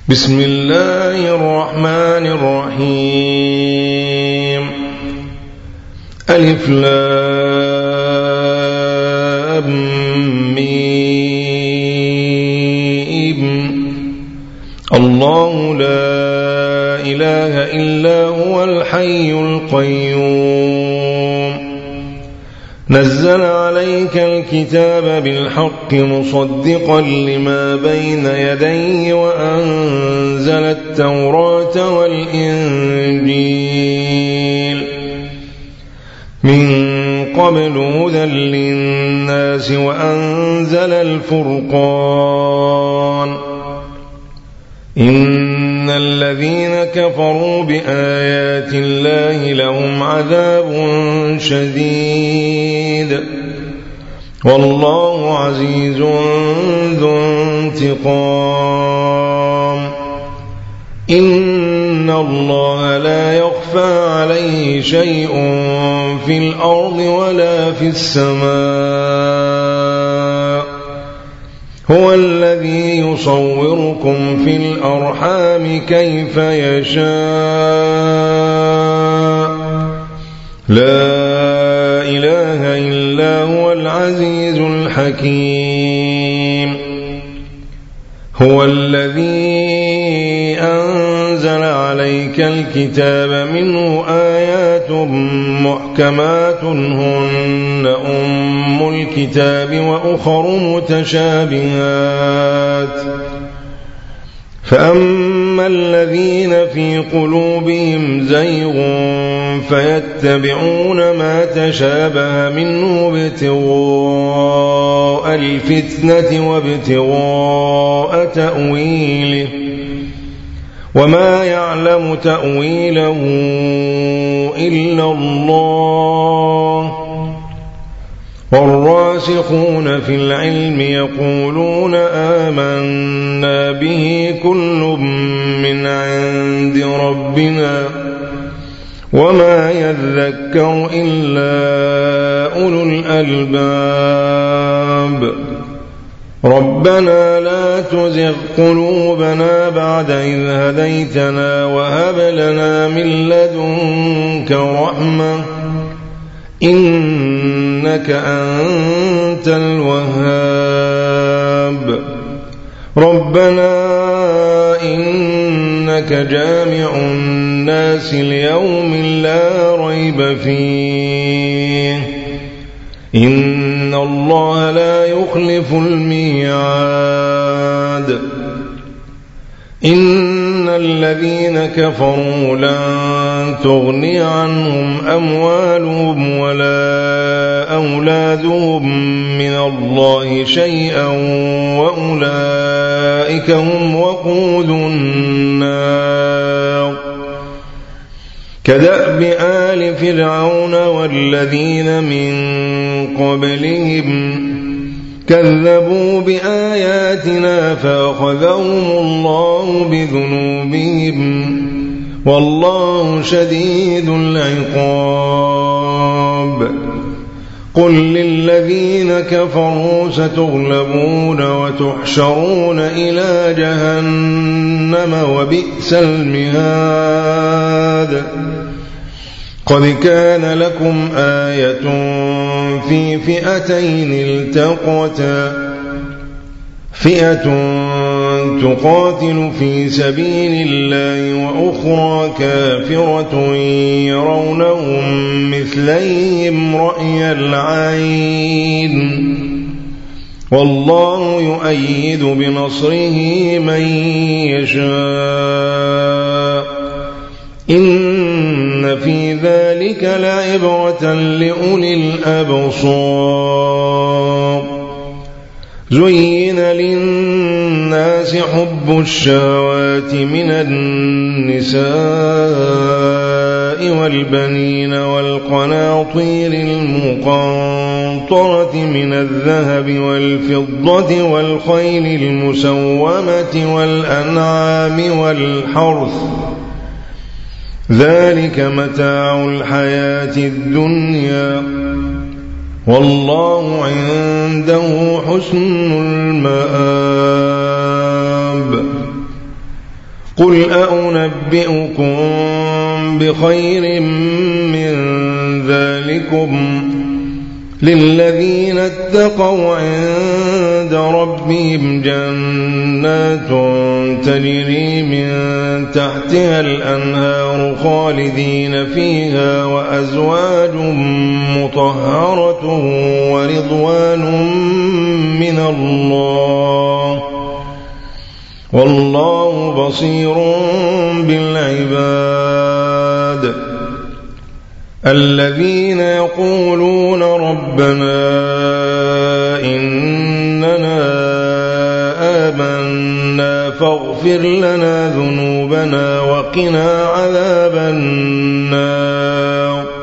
بسم الله الرحمن الرحيم. ألف لام ميم. الله لا إله إلا هو الحي القيوم. نزل عليك الكتاب بالحق مصدقا لما بين يديه وأنزل التوراة والإنجيل من قبل هدى للناس وأنزل الفرقان. إن الذين كفروا بآيات الله لهم عذاب شديد والله عزيز ذو انتقام. إن الله لا يخفى عليه شيء في الأرض ولا في السماء. هو الذي يصوركم في الأرحام كيف يشاء. لا إله إلا هو العزيز الحكيم. هو الذي أنزل عليك الكتاب منه آيات محكمات هن أم الكتاب وأخر متشابهات. فأما الذين في قلوبهم زيغ فيتبعون ما تشابه منه ابتغاء الفتنة وابتغاء تأويله وما يعلم تأويله إلا الله. والراسخون في العلم يقولون آمنا به كل من عند ربنا وما يذكر إلا أولو الألباب. ربنا لا تزغ قلوبنا بعد إذ هديتنا وهب لنا من لدنك رحمة إنك أنت الوهاب. ربنا إنك جامع الناس ليوم لا ريب فيه إن الله لا يخلف الميعاد. إن الذين كفروا لن تغني عنهم أموالهم ولا أولادهم من الله شيئا وأولئك هم وقود النار. كدأب آل فرعون والذين من قبلهم كذبوا بآياتنا فأخذهم الله بذنوبهم والله شديد العقاب. قل للذين كفروا ستغلبون وتحشرون إلى جهنم وبئس المهاد. قد كان لكم آية في فئتين التقتا فئة تقاتل في سبيل الله وأخرى كافرة يرونهم مثليهم رأي العين والله يؤيد بنصره من يشاء. إن في ذلك لعبرة لأولي الأبصار. زين للناس حب الشهوات من النساء والبنين والقناطير المقنطرة من الذهب والفضة والخيل المسومة والأنعام والحرث ذلك متاع الحياة الدنيا والله عنده حسن المآب. قل أنبئكم بخير من ذلكم للذين اتقوا عند ربهم جنات تجري من تحتها الأنهار خالدين فيها وأزواج مطهرة ورضوان من الله والله بصير بالعباد الذين يقولون ربنا إننا آمنا فاغفر لنا ذنوبنا وقنا عذاب النار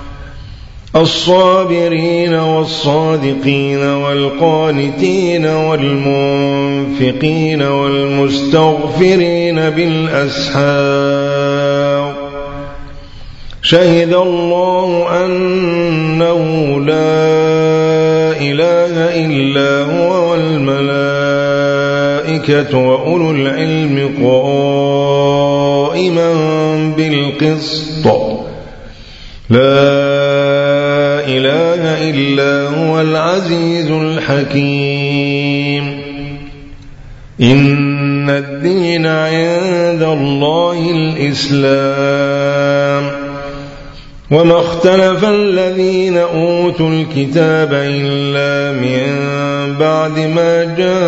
الصابرين والصادقين والقانتين والمنفقين والمستغفرين بالأسحار شهد الله أنه لا إله إلا هو والملائكة وأولو العلم قائما بالقسط لا إله إلا هو العزيز الحكيم إن الدين عند الله الإسلام وما اختلف الذين أوتوا الكتاب إلا من بعد ما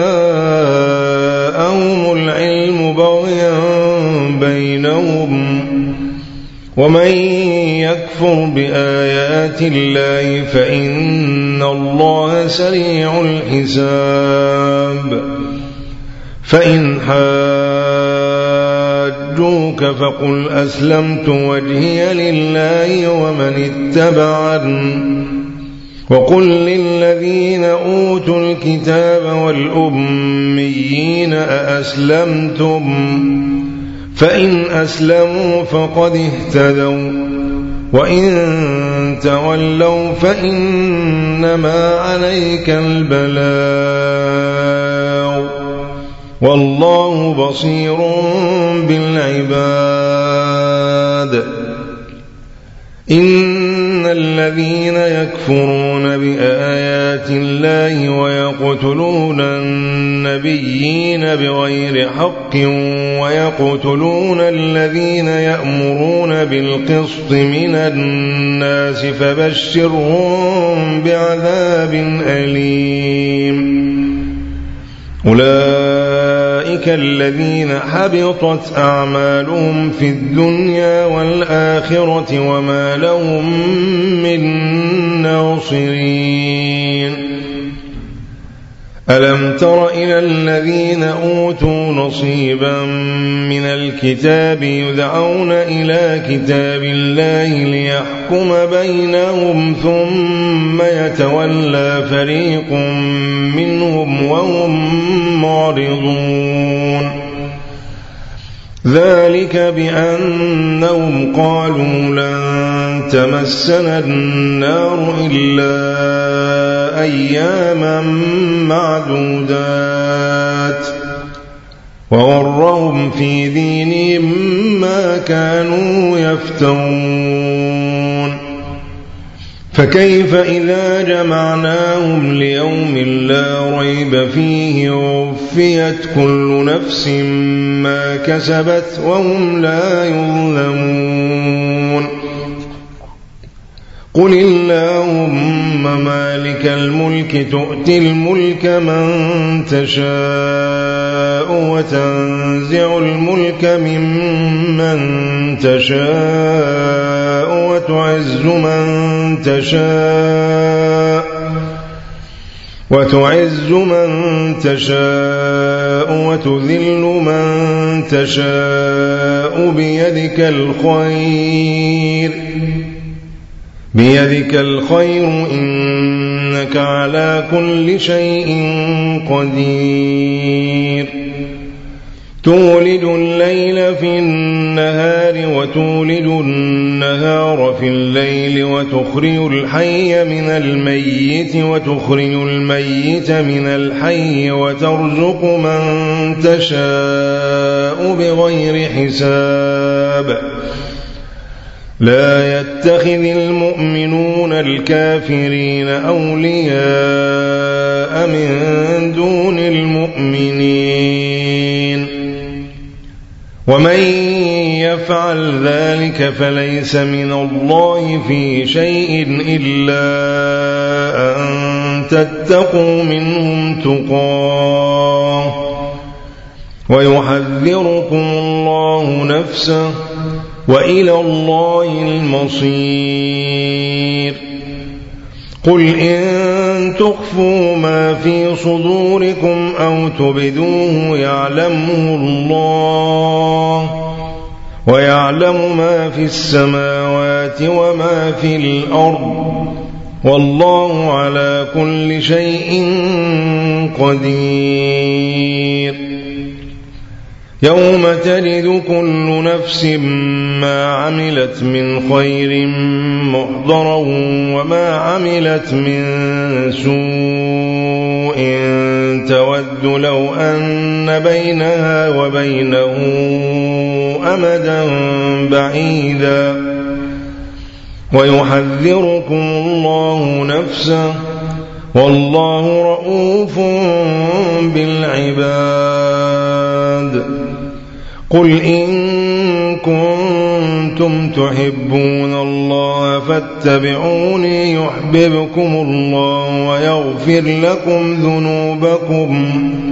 جاءهم العلم بغيا بينهم ومن يكفر بآيات الله فإن الله سريع الحساب فإن حاجوك فقل أسلمت وجهي لله ومن اتبعني وقل للذين أوتوا الكتاب والأميين أأسلمتم فإن أسلموا فقد اهتدوا وإن تولوا فإنما عليك البلاغ والله بصير بالعباد إن الذين يكفرون بآيات الله ويقتلون النبيين بغير حق ويقتلون الذين يأمرون بالقسط من الناس فبشرهم بعذاب أليم أولئك الذين حبطت أعمالهم في الدنيا والآخرة وما لهم من ناصرين ألم تر إلى الذين أوتوا نصيبا من الكتاب يدعون إلى كتاب الله ليحكم بينهم ثم يتولى فريق منهم وهم معرضون ذلك بأنهم قالوا لن تمسنا النار إلا أياما معدودات وغرهم في دينهم ما كانوا يفترون فكيف إذا جمعناهم ليوم لا ريب فيه ووفيت كل نفس ما كسبت وهم لا يظلمون قل اللهم مالك الملك تؤتي الملك من تشاء وتنزع الملك ممن تشاء وتعز من تشاء وتذل من تشاء بيدك الخير إنك على كل شيء قدير تولد الليل في النهار وتولد النهار في الليل وتخرج الحي من الميت وتخرج الميت من الحي وترزق من تشاء يفعل بغير حساب لا يتخذ المؤمنون الكافرين أولياء من دون المؤمنين ومن يفعل ذلك فليس من الله في شيء إلا أن تتقوا منهم تقاه ويحذركم الله نفسه وإلى الله المصير قل إن تخفوا ما في صدوركم أو تبدوه يعلمه الله ويعلم ما في السماوات وما في الأرض والله على كل شيء قدير يوم تجد كل نفس ما عملت من خير محضرا وما عملت من سوء تود لو أن بينها وبينه أمدا بعيدا ويحذركم الله نفسه والله رؤوف بالعباد قل إن كنتم تحبون الله فاتبعوني يحببكم الله ويغفر لكم ذنوبكم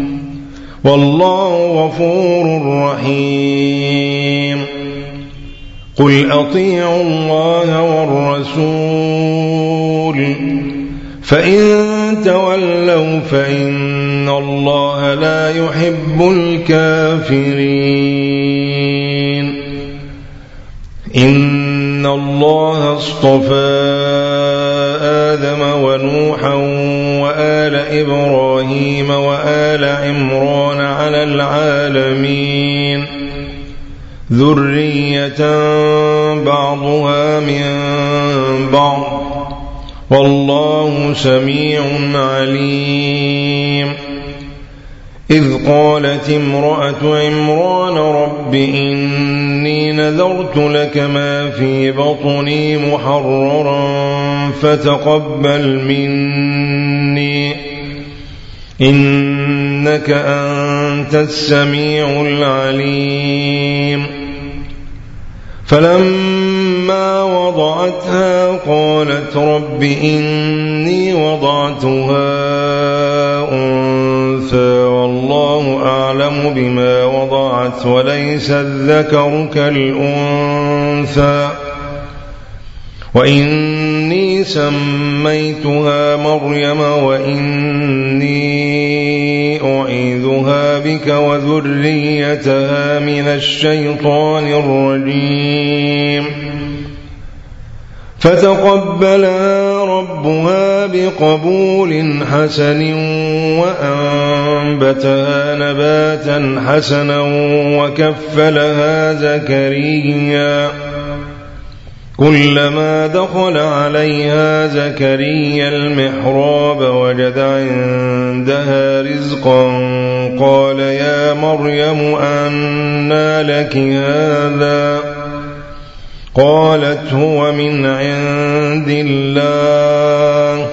والله غفور رحيم قل أطيعوا الله والرسول فإن تولوا فإن الله لا يحب الكافرين إن الله اصطفى آدم ونوحا وآل إبراهيم وآل عمران على العالمين ذرية بعضها من بعض والله سميع عليم إذ قالت امرأة عمران رب إني نذرت لك ما في بطني محررا فتقبل مني إنك أنت السميع العليم فلما وضعتها قالت رب إني وضعتها أنثى والله أعلم بما وضعت وليس الذكر كالأنثى وإني سميتها مريم وإني أعيذها بك وذريتها من الشيطان الرجيم فتقبلها ربها بقبول حسن وأنبتها نباتا حسنا وكفلها زكريا كلما دخل عليها زكريا المحراب وجد عندها رزقا قال يا مريم أنى لك هذا قالت هو من عند الله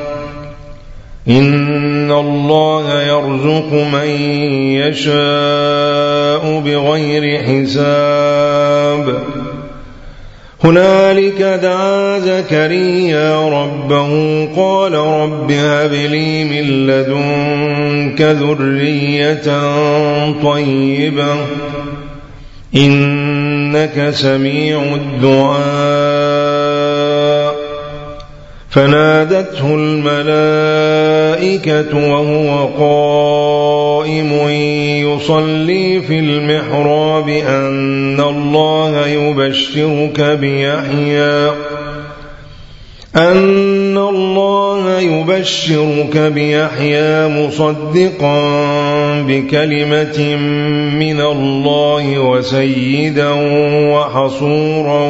إن الله يرزق من يشاء بغير حساب هنالك دعا زكريا ربه قال رب هب لي من لدنك ذرية طيبة إنك سميع الدعاء فنادته الملائكة وهو قائم يصلي في المحراب أن الله يبشرك بيحيى مصدقا بكلمة من الله وسيدا وحصورا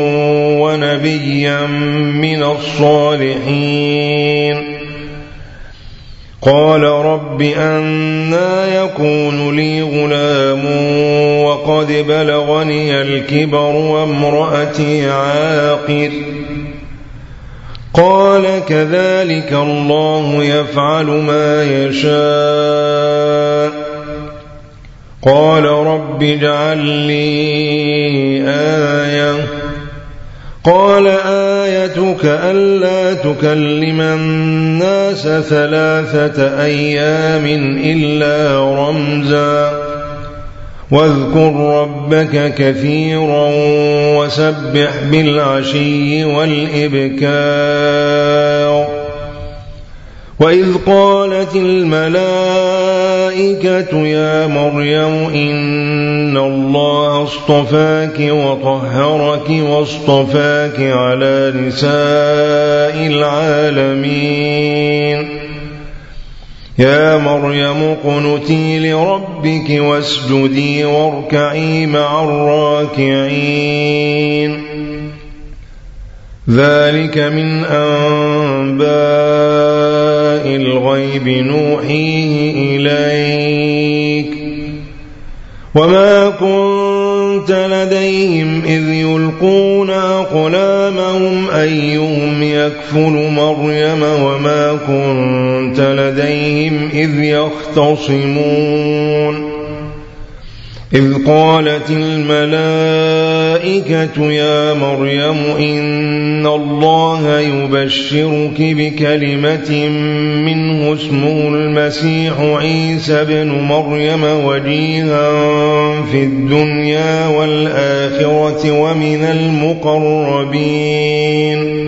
ونبيا من الصالحين قال رب أنى يكون لي غلام وقد بلغني الكبر وامرأتي عاقر قال كذلك الله يفعل ما يشاء قال رب اجعل لي آية قال آيتك ألا تكلم الناس 3 أيام إلا رمزا واذكر ربك كثيرا وسبح بالعشي والإبكار وإذ قالت الملائكة يا مريم إن الله اصطفاك وطهرك واصطفاك على نساء العالمين يا مريم اقنتي لربك واسجدي واركعي مع الراكعين ذلك من أنباء الغيب نوحيه إليك وما كنت لديهم إذ يلقون أقلامهم أيهم يكفل مريم وما كنت لديهم إذ يختصمون إذ قالت الملائكة يا مريم إن الله يبشرك بكلمة منه اسمه المسيح عيسى بن مريم وجيها في الدنيا والآخرة ومن المقربين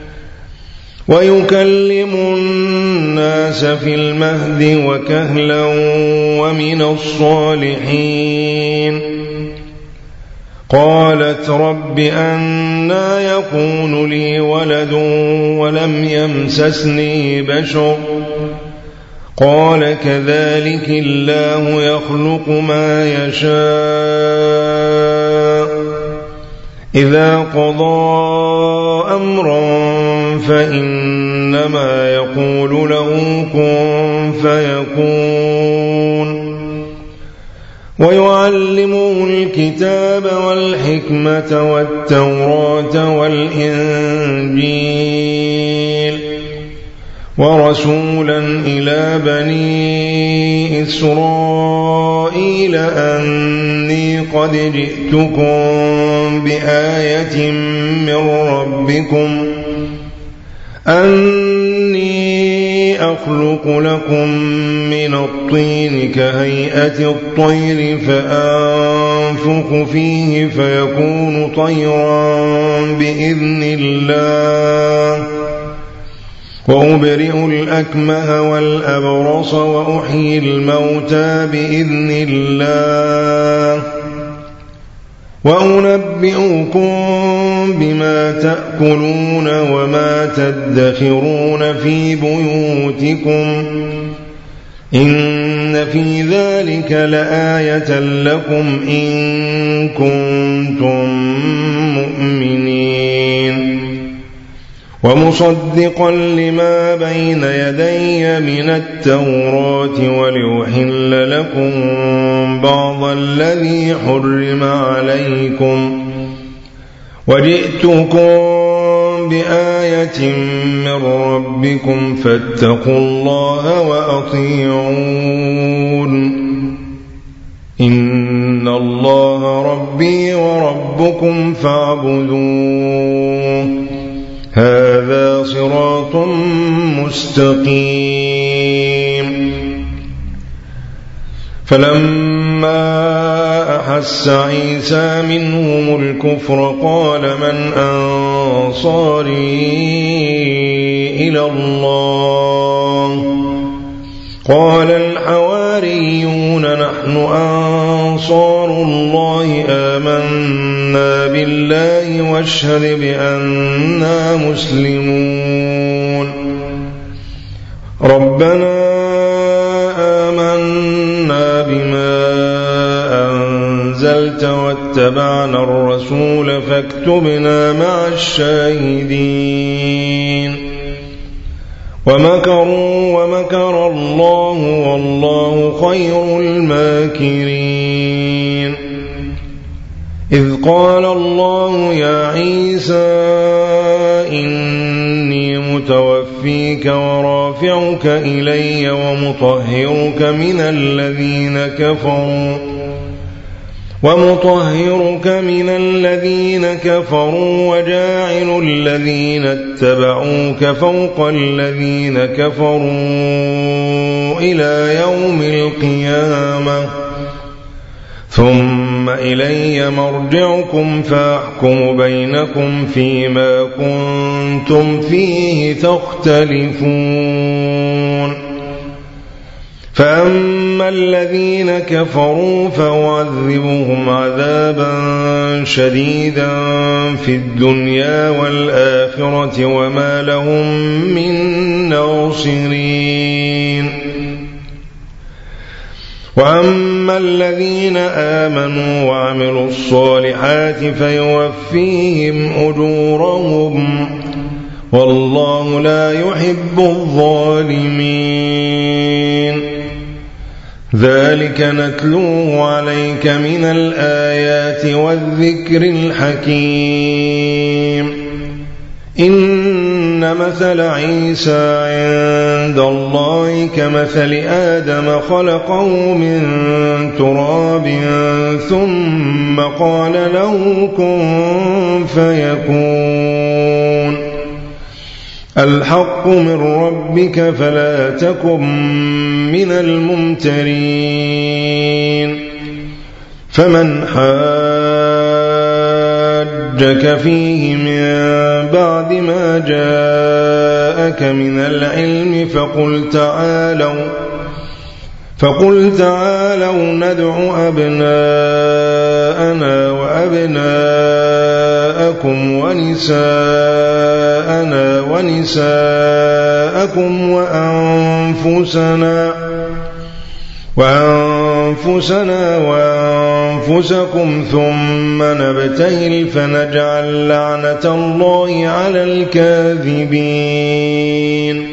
ويكلم الناس في المهد وكهلا ومن الصالحين قالت رب أنى يكون لي ولد ولم يمسسني بشر قال كذلك الله يخلق ما يشاء إذا قضى أمرا فإنما يقول له كن فيكون ويعلمه الكتاب والحكمة والتوراة والإنجيل ورسولا إلى بني إسرائيل أني قد جئتكم بآية من ربكم أني أخلق لكم من الطين كهيئة الطير فأنفخ فيه فيكون طيرا بإذن الله وأبرئ الأكمه والأبرص وأحيي الموتى بإذن الله وأنبئكم بما تأكلون وما تدخرون في بيوتكم إن في ذلك لآية لكم إن كنتم مؤمنين ومصدقا لما بين يدي من التوراة ولأحل لكم بعض الذي حرم عليكم وجئتكم بآية من ربكم فاتقوا الله وأطيعون إن الله ربي وربكم فاعبدوه هذا صراط مستقيم فلما أحس عيسى منهم الكفر قال من أنصاري إلى الله قال الحواريون نحن أنصار الله آمنا بالله واشهد بأننا مسلمون ربنا آمنا بما أنزلت واتبعنا الرسول فاكتبنا مع الشاهدين ومكروا ومكر الله والله خير الماكرين. إذ قال الله يا عيسى إني متوفيك ورافعك إلي ومطهرك من الذين كفروا وجاعل الذين اتبعوك فوق الذين كفروا إلى يوم القيامة ثم إلي مرجعكم فأحكم بينكم فيما كنتم فيه تختلفون. فأما الذين كفروا فأعذبهم عذابا شديدا في الدنيا والآخرة وما لهم من ناصرين. وأما الذين آمنوا وعملوا الصالحات فيوفيهم أجورهم والله لا يحب الظالمين. ذلك نتلوه عليك من الآيات والذكر الحكيم. إن مثل عيسى عند الله كمثل آدم خلقه من تراب ثم قال له كن فيكون. الحق من ربك فلا تكن من الممترين. فمن حاجك فيه من بعد ما جاءك من العلم فقل تعالوا ندع أبناءنا وأبناءكم ونساءنا ونساءكم وأنفسنا وأنفسكم ثم نبتهل فنجعل لعنة الله على الكاذبين.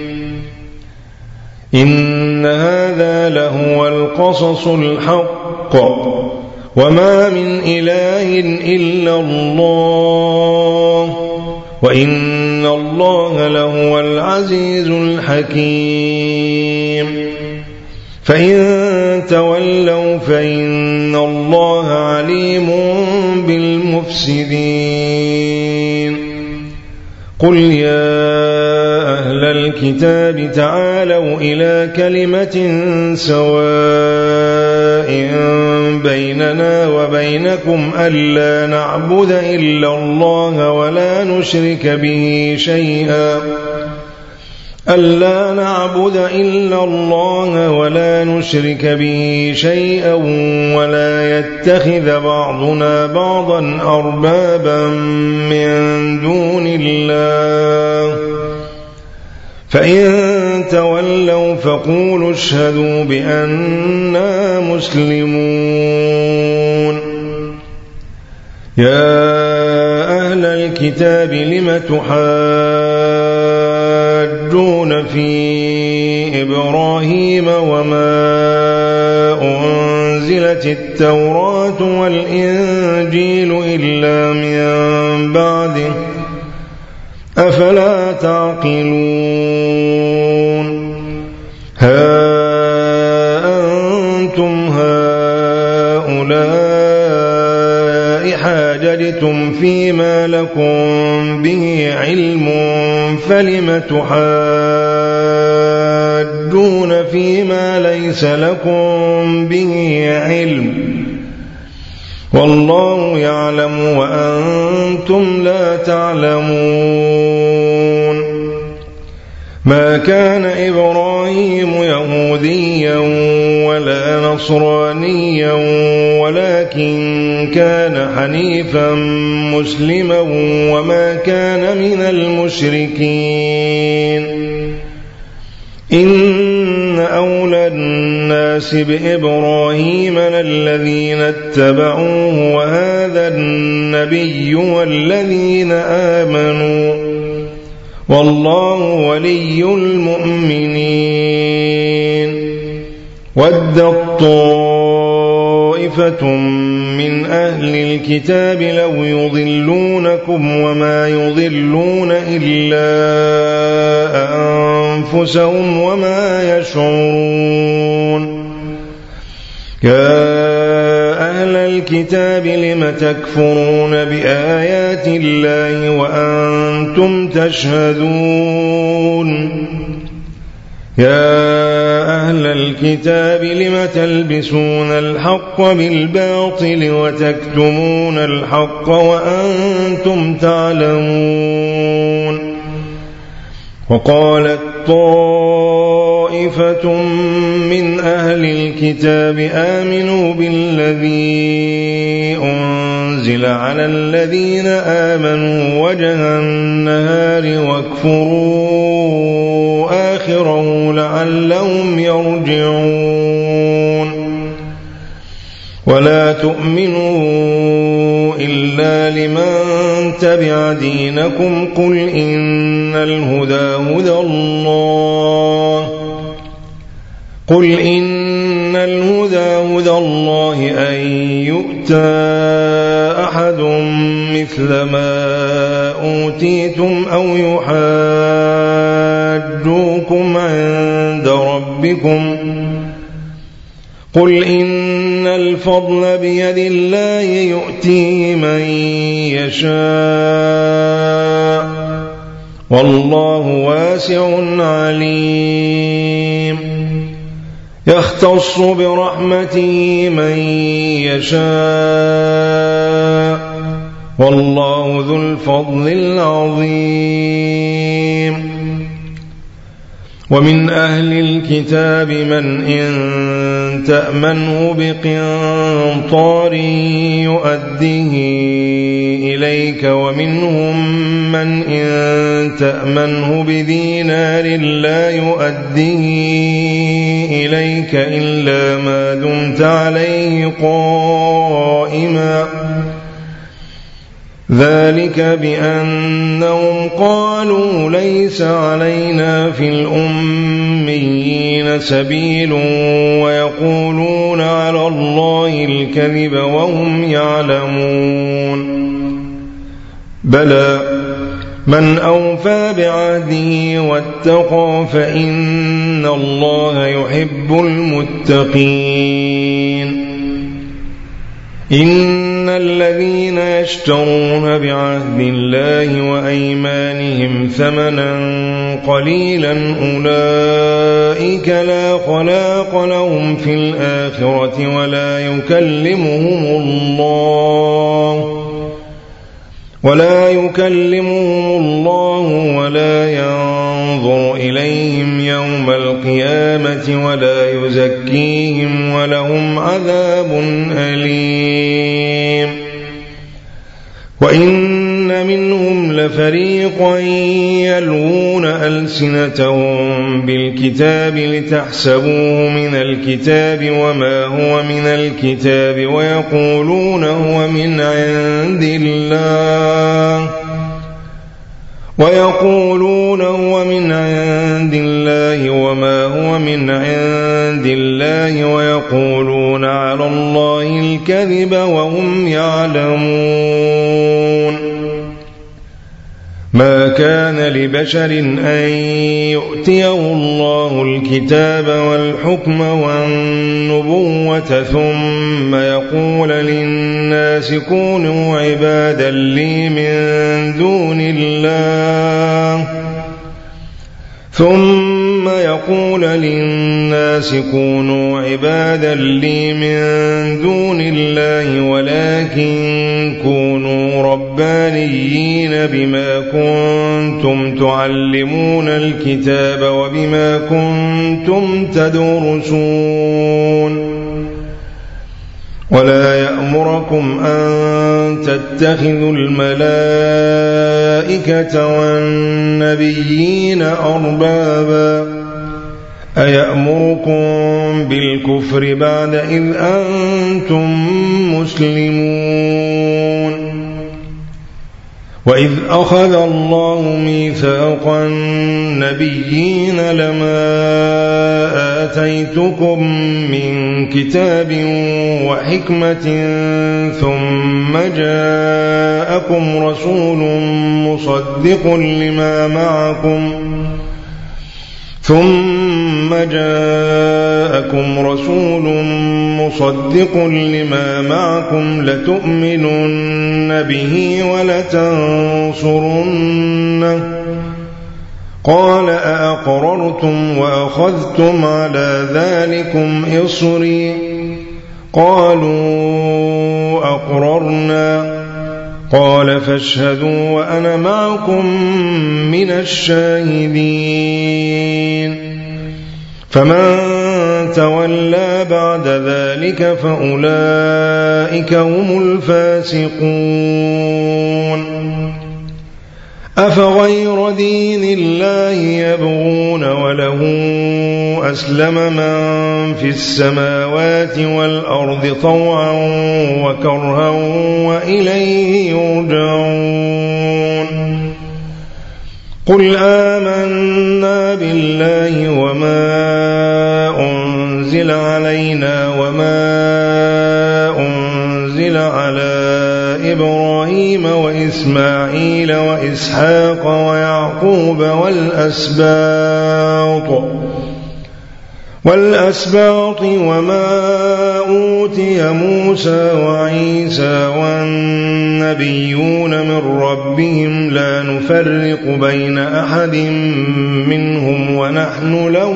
إن هذا لهو القصص الحق وما من إله إلا الله وإن الله لهو العزيز الحكيم. فإن تولوا فإن الله عليم بالمفسدين. قل يا أهل الكتاب تعالوا إلى كلمة سواء بيننا وبينكم ألا نعبد إلا الله ولا نشرك به شيئا ولا يتخذ بعضنا بعضا أربابا من دون الله. فإن تولوا فقولوا اشهدوا بأننا مسلمون. يا أهل الكتاب لم تحاجون في إبراهيم وما أنزلت التوراة والإنجيل إلا من بعده أفلا تعقلون. ها أنتم هؤلاء حاججتم فيما لكم به علم فلم تحاجون فيما ليس لكم به علم والله يعلم وأنتم لا تعلمون. ما كان إبراهيم يهوديا ولا نصرانيا ولكن كان حنيفا مسلما وما كان من المشركين. إن أولى الناس بإبراهيم للذين اتبعوه وهذا النبي والذين آمنوا والله ولي المؤمنين ودت طائفة من أهل الكتاب لو يضلونكم وما يضلون إلا أنفسهم وما يشعرون يا أهل الكتاب لم تكفرون بآيات الله وأنتم تشهدون يا أهل الكتاب لم تلبسون الحق بالباطل وتكتمون الحق وأنتم تعلمون وقالت طائفة من أهل الكتاب آمنوا بالذي أنزل على الذين آمنوا وجه النهار واكفروا آخره لعلهم يرجعون ولا تؤمنوا إلا لمن تبع دينكم قل إن الهدى هدى الله أن يؤتى أحد مثل ما أوتيتم أو يحاجوكم عند ربكم قل إن الفضل بيد الله يؤتيه من يشاء والله واسع عليم يختص برحمته من يشاء والله ذو الفضل العظيم ومن أهل الكتاب من إن تأمنه بقنطار يؤديه إليك ومنهم من إن تأمنه بدينار لا يؤديه إليك إلا ما دمت عليه قائما ذلك بأنهم قالوا ليس علينا في الأميين سبيل ويقولون على الله الكذب وهم يعلمون بلى من أوفى بعهده واتقى فإن الله يحب المتقين إن الذين يشترون بعهد الله وأيمانهم ثمنا قليلا أولئك لا خلاق لهم في الآخرة ولا يكلمهم الله ولا ينظر إليهم يوم القيامة ولا يزكيهم ولهم عذاب أليم وإن منهم لفريقا يلوون ألسنتهم بالكتاب لتحسبوه من الكتاب وما هو من الكتاب ويقولون هو من عند الله وما هو من عند الله ويقولون على الله الكذب وهم يعلمون ما كان لبشر أن يؤتيه الله الكتاب والحكم والنبوة ثم يقول للناس كونوا عبادا لي من دون الله ولكن كونوا ربانيين بما كنتم تعلمون الكتاب وبما كنتم تدرسون ولا يأمركم أن تتخذوا الملائكة والنبيين أربابا أيأمركم بالكفر بعد إذ أنتم مسلمون وإذ أخذ الله ميثاق النبيين لما آتيتكم من كتاب وحكمة ثم جاءكم رسول مصدق لما معكم لتؤمنن به ولتنصرنه قال أأقررتم وأخذتم على ذلكم إصري قالوا أقررنا قال فاشهدوا وأنا معكم من الشاهدين فمن تولى بعد ذلك فأولئك هم الفاسقون أفغير دين الله يبغون وله أسلم من في السماوات والأرض طوعا وكرها وإليه يرجعون قل آمنا بالله وما أنزل علينا وما أنزل على إبراهيم وإسماعيل وإسحاق ويعقوب والأسباط وما أوتي موسى وعيسى والنبيون من ربهم لا نفرق بين أحد منهم ونحن له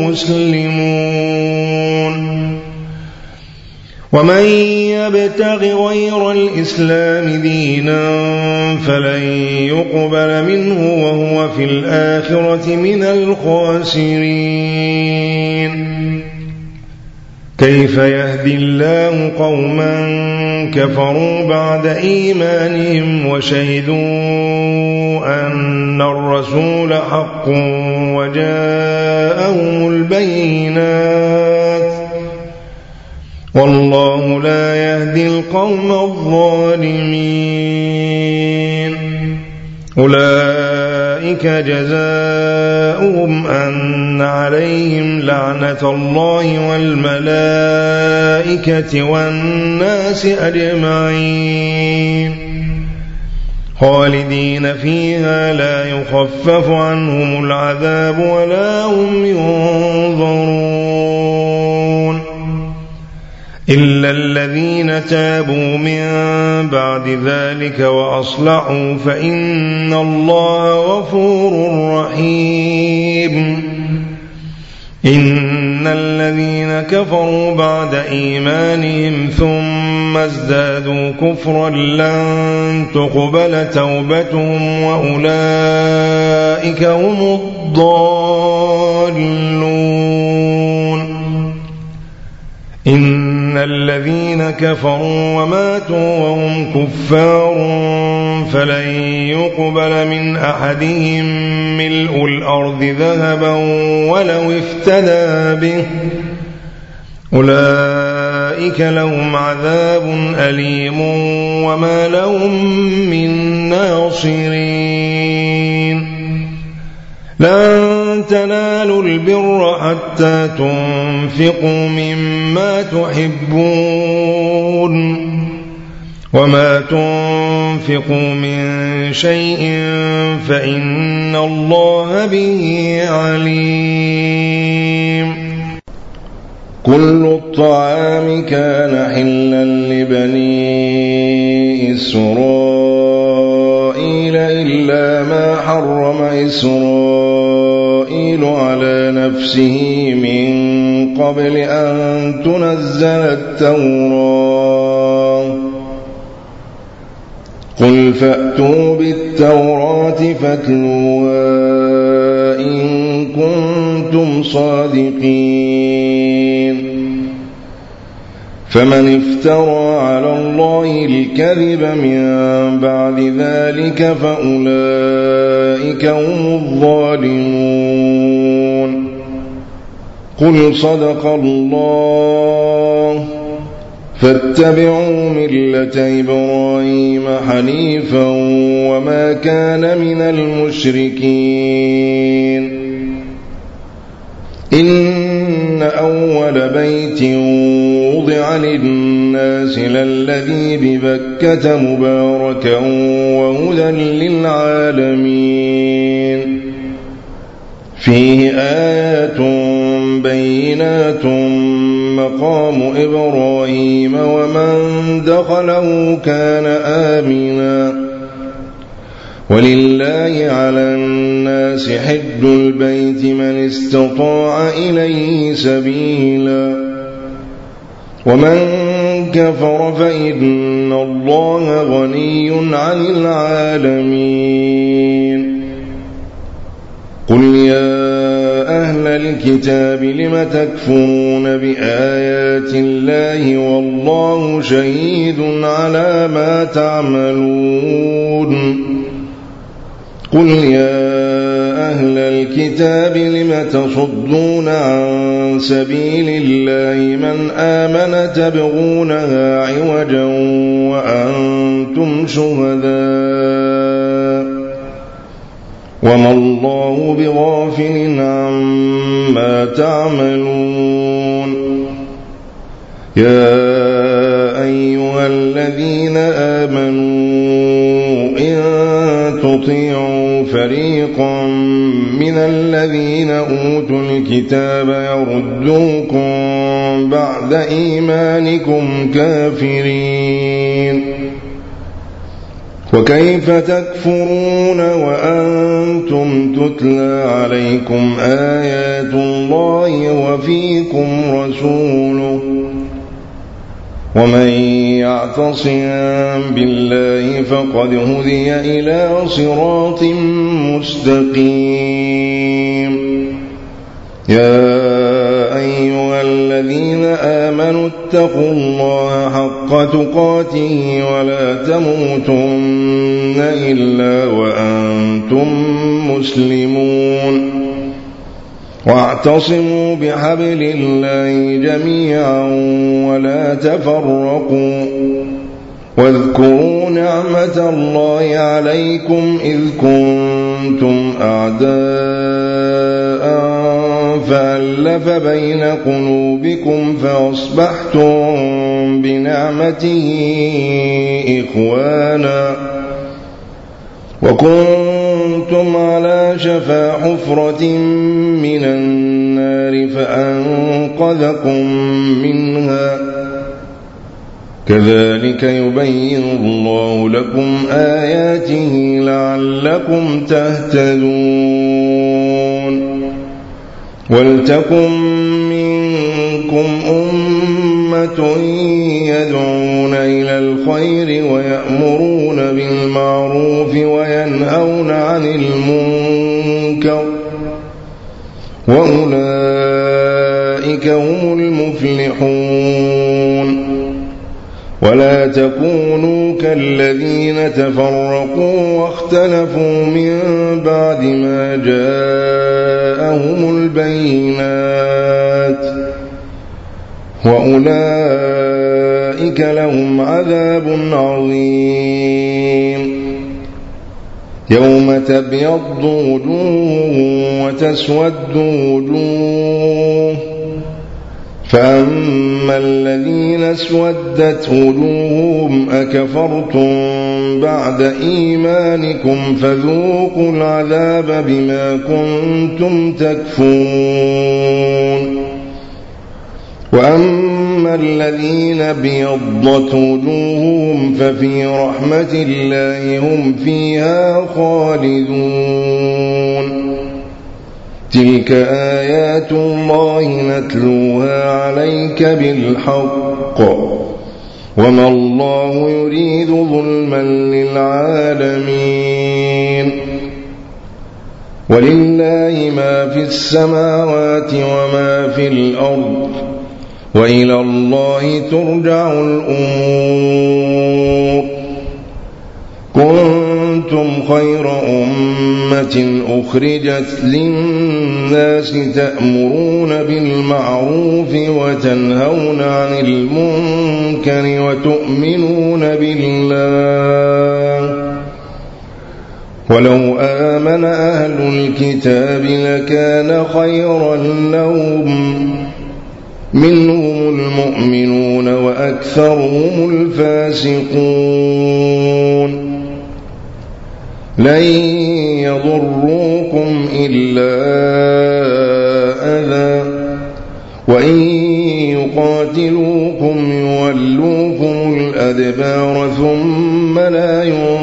مسلمون ومن يبتغ غير الإسلام دينا فلن يقبل منه وهو في الآخرة من الخاسرين كيف يهدي الله قوما كفروا بعد إيمانهم وشهدوا أن الرسول حق وجاءهم البينات والله لا يهدي القوم الظالمين أولئك جزاؤهم أن عليهم لعنة الله والملائكة والناس أجمعين خالدين فيها لا يخفف عنهم العذاب ولا هم ينظرون إلا الذين تابوا من بعد ذلك وأصلحوا فإن الله غفور رحيم إن الذين كفروا بعد إيمانهم ثم ازدادوا كفرا لن تقبل توبتهم وأولئك هم الضالون إن الذين كفروا وماتوا وهم كفار فلن يقبل من أحدهم ملء الأرض ذهبا ولو افتدى به أولئك لهم عذاب أليم وما لهم من ناصرين لن تنالوا البر حتى تنفقوا مما تحبون وما تنفقوا من شيء فإن الله به عليم كل الطعام كان حلا لبني إسرائيل إلا ما حرم إسرائيل على نفسه من قبل أن تنزل التوراة قل فأتوا بالتوراة فاتلوها إن كنتم صادقين فمن افترى على الله الكذب من بعد ذلك فأولئك هم الظالمون قل صدق الله فاتبعوا ملة إبراهيم حنيفا وما كان من المشركين إن أول بيت وضع للناس للذي ببكة مباركا وهدى للعالمين فيه آيات بينات مقام إبراهيم ومن دخله كان آمنا ولله على الناس حج البيت من استطاع إليه سبيلا ومن كفر فإن الله غني عن العالمين قل يا أهل الكتاب لم تكفرون بآيات الله والله شهيد على ما تعملون قل يا أهل الكتاب لم تصدون عن سبيل الله من آمن تبغونها عوجا وأنتم شهداء وما الله بغافل عما تعملون يا أيها الذين آمنوا إن تطيعوا فريقا من الذين أوتوا الكتاب يردوكم بعد إيمانكم كافرين وكيف تكفرون وأنتم تتلى عليكم آيات الله وفيكم رسوله ومن يعتصم بالله فقد هدي إلى صراط مستقيم يا أيها الذين آمنوا اتقوا الله حق تقاته ولا تموتن إلا وأنتم مسلمون واعتصموا بحبل الله جميعا ولا تفرقوا واذكروا نعمة الله عليكم إذ كنتم أعداء فألف بين قلوبكم فأصبحتم بنعمته إخوانا وكنتم على شفا حفرة من النار فأنقذكم منها كذلك يبين الله لكم آياته لعلكم تهتدون ولتكن منكم أمة يدعون إلى الخير ويأمرون بالمعروف وينهون عن المنكر وأولئك هم المفلحون ولا تكونوا كالذين تفرقوا واختلفوا من بعد ما جاءهم البينات وأولئك لهم عذاب عظيم يوم تبيض وجوه وتسود وجوه فأما الذين اسودت وجوههم أكفرتم بعد إيمانكم فذوقوا العذاب بما كنتم تكفرون وأما الذين ابيضت وجوههم ففي رحمة الله هم فيها خالدون تلك آيات الله نتلوها عليك بالحق وما الله يريد ظلما للعالمين ولله ما في السماوات وما في الأرض وإلى الله ترجع الأمور كنتم كنتم خير أمة أخرجت للناس تأمرون بالمعروف وتنهون عن المنكر وتؤمنون بالله ولو آمن أهل الكتاب لكان خيرا لهم منهم المؤمنون وأكثرهم الفاسقون لن يضروكم إلا أذى وإن يقاتلوكم يولوكم الأدبار ثم لا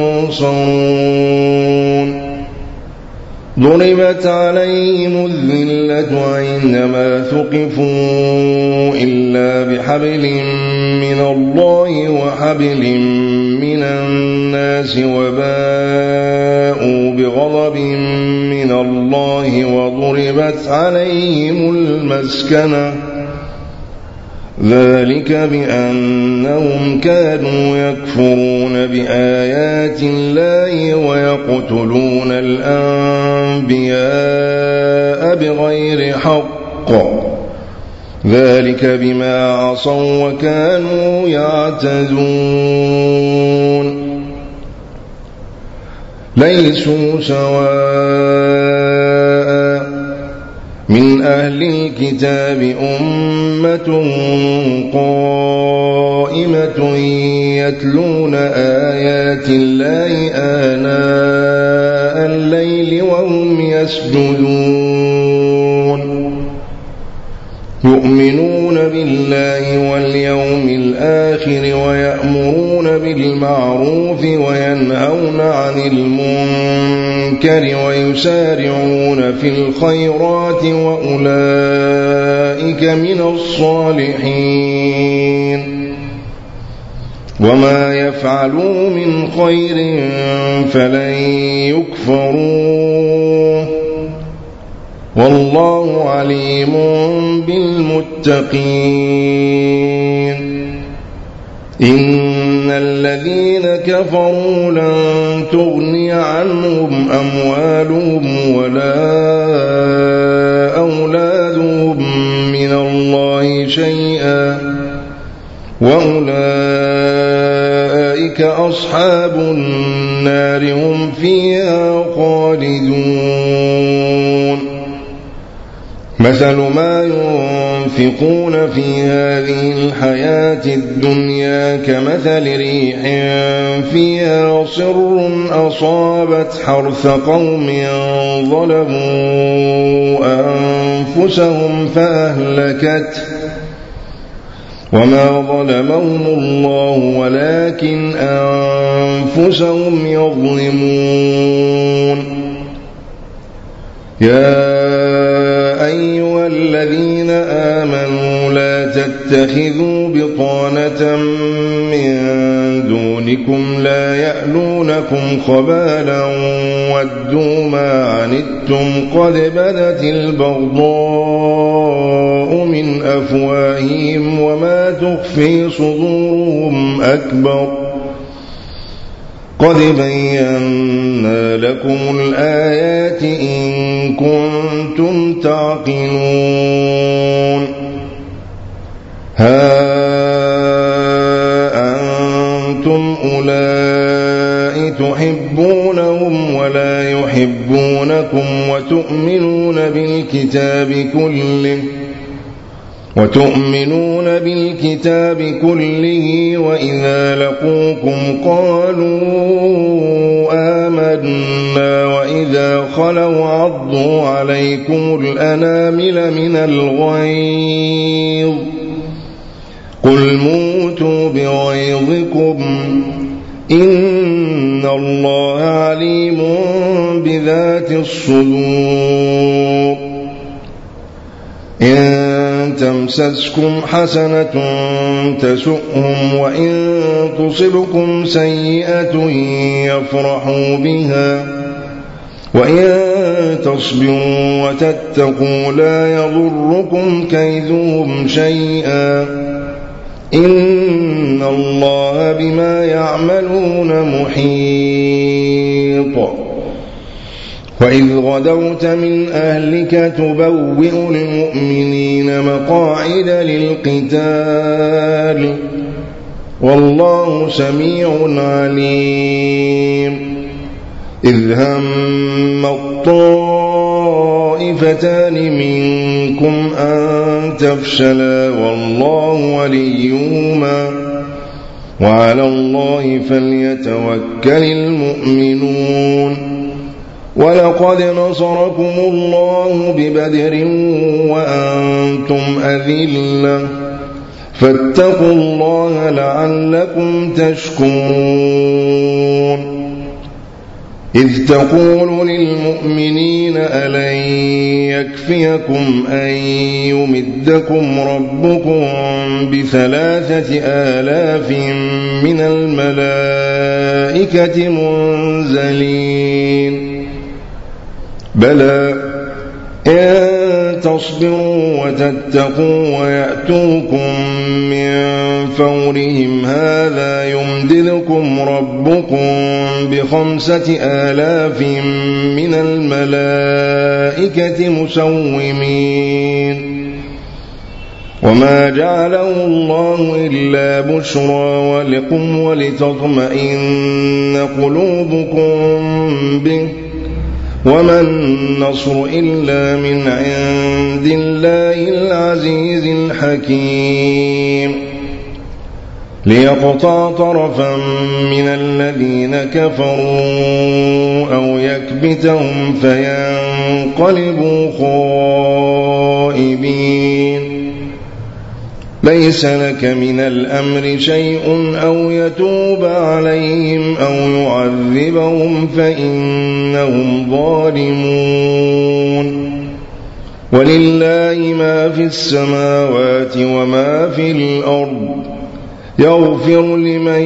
ينصرون ضربت عليهم الذلة أينما ثقفوا إلا بحبل من الله وحبل من الناس وباءوا بغضب من الله وضربت عليهم المسكنة ذلك بأنهم كانوا يكفرون بآيات الله ويقتلون الأنبياء بغير حق ذلك بما عصوا وكانوا يعتدون ليسوا سواء من أهل الكتاب أمة قائمة يتلون آيات الله آناء الليل وهم يسجدون يؤمنون بالله واليوم الآخر ويأمرون بالمعروف وينهون عن المنكر ويسارعون في الخيرات وأولئك من الصالحين وما يفعلوا من خير فلن يكفروه والله عليم بالمتقين إن الذين كفروا لن تغني عنهم أموالهم ولا أولادهم من الله شيئا وأولئك أصحاب النار هم فيها خالدون مثل ما ينفقون في هذه الحياة الدنيا كمثل ريح فيها صر أصابت حرث قوم ظلموا أنفسهم فأهلكته وما ظلمهم الله ولكن أنفسهم يظلمون يا أيها الذين آمنوا لا تتخذوا بطانة من دونكم لا يألونكم خبالا ودوا ما عنتم قد بدت البغضاء من أفواههم وما تخفي صدورهم أكبر قد بينا لكم الآيات إن كنتم تعقلون ها أنتم أولئك تحبونهم ولا يحبونكم وتؤمنون بالكتاب كله وإذا لقوكم قالوا آمنا وإذا خلوا عضوا عليكم الأنامل من الغيظ قل موتوا بغيظكم إن الله عليم بذات الصدور إن تمسسكم حسنة تسؤهم وإن تصبكم سيئة يفرحوا بها وإن تصبروا وتتقوا لا يضركم كيدهم شيئا إن الله بما يعملون محيط. وإذ غدوت من أهلك تبوئ المؤمنين مقاعد للقتال والله سميع عليم. إذ هم الطائفتان منكم أن تفشلا والله وليهما وعلى الله فليتوكل المؤمنون. ولقد نصركم الله ببدر وأنتم أذلة فاتقوا الله لعلكم تشكرون. إذ تقول للمؤمنين ألن يكفيكم أن يمدكم ربكم ب3,000 من الملائكة منزلين بلى إن تصبروا وتتقوا ويأتوكم من فورهم هذا يمددكم ربكم ب5,000 من الملائكة مسومين. وما جعله الله إلا بشرى ولكم ولتطمئن قلوبكم به وما النصر إلا من عند الله العزيز الحكيم. ليقطع طرفا من الذين كفروا أو يكبتهم فينقلبوا خائبين. ليس لك من الأمر شيء أو يتوب عليهم أو يعذبهم فإنهم ظالمون. ولله ما في السماوات وما في الأرض يغفر لمن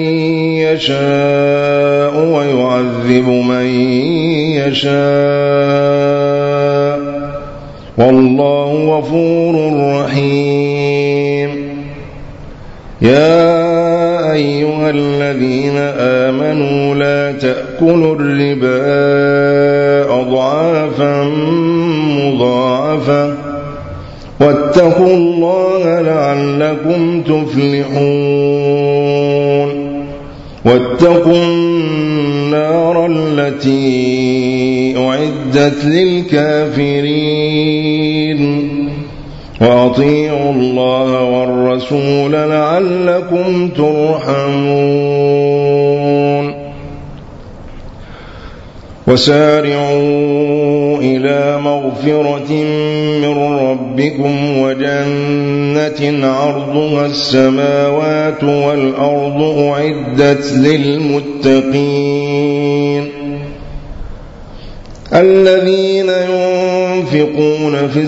يشاء ويعذب من يشاء والله غفور رحيم. يا أيها الذين آمنوا لا تأكلوا الربا أضعافا مضاعفة واتقوا الله لعلكم تفلحون. واتقوا النار التي أعدت للكافرين وأطيعوا الله والرسول لعلكم ترحمون. وسارعوا إلى مغفرة من ربكم وجنة عرضها السماوات والأرض أعدت للمتقين الذين ينفقون في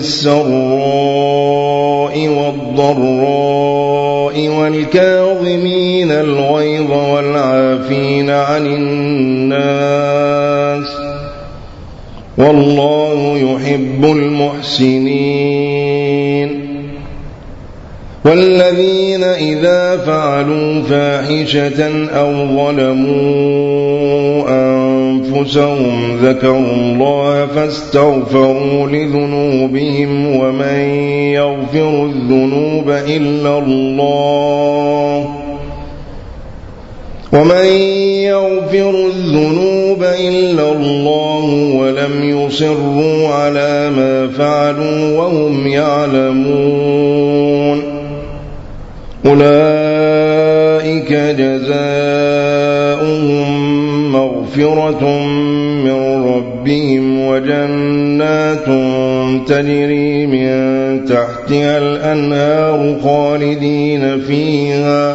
السراء والضراء والكاظمين الغيظ والعافين عن الناس والله يحب المحسنين. والذين إذا فعلوا فاحشة أو ظلموا أنفسهم ذكروا الله فاستغفروا لذنوبهم ومن يغفر الذنوب إلا الله ولم يصروا على ما فعلوا وهم يعلمون أولئك جزاؤهم مغفرة من ربهم وجنات تجري من تحتها الأنهار خالدين فيها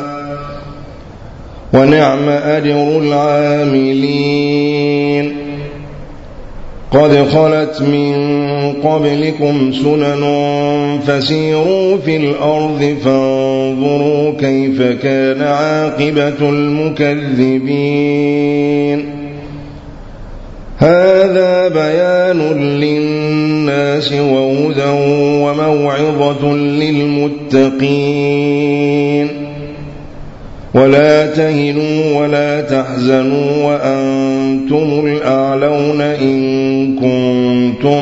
ونعم أجر العاملين. قد خلت من قبلكم سنن فسيروا في الأرض فانظروا كيف كان عاقبة المكذبين. هذا بيان للناس وهدى وموعظة للمتقين. ولا تهنوا ولا تحزنوا وأنتم الأعلون إن كنتم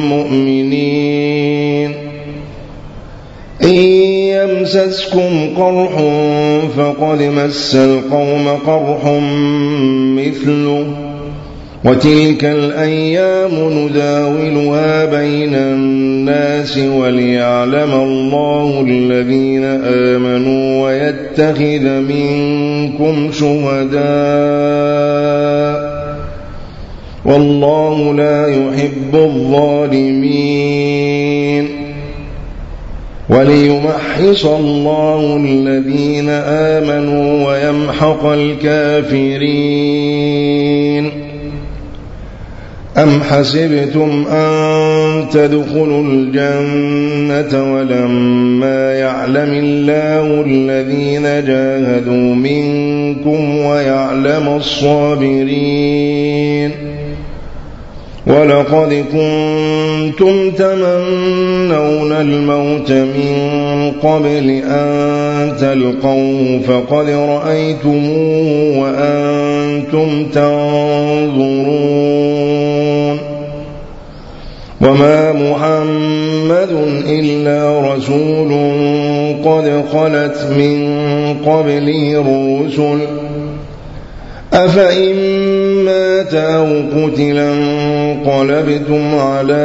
مؤمنين إن يمسسكم قرح فقد مس القوم قرح مثله وتلك الأيام نداولها بين الناس وليعلم الله الذين آمنوا ويتخذ منكم شهداء والله لا يحب الظالمين وليمحص الله الذين آمنوا ويمحق الكافرين أم حسبتم أن تدخلوا الجنة ولما يعلم الله الذين جاهدوا منكم ويعلم الصابرين ولقد كنتم تمنون الموت من قبل أن تلقوه فقد رأيتموه وأنتم تنظرون وما محمد إلا رسول قد خلت من قبله الرسل أفإن مات أو قتلا انقلبتم على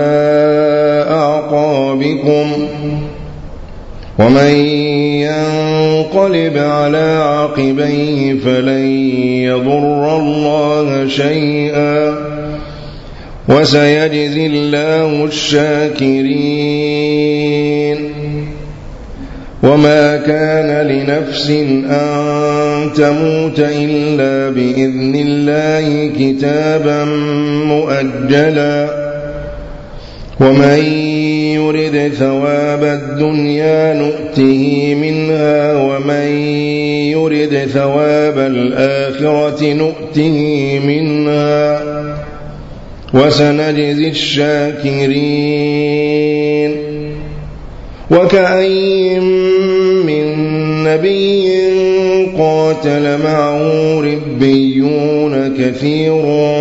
أعقابكم ومن ينقلب على عقبيه فلن يضر الله شيئا وسيجزي الله الشاكرين وما كان لنفس أن تموت إلا بإذن الله كتابا مؤجلا ومن يرد ثواب الدنيا نؤته منها ومن يرد ثواب الآخرة نؤته منها وسنجزي الشاكرين وكأين من نبي قاتل معه ربيون كثير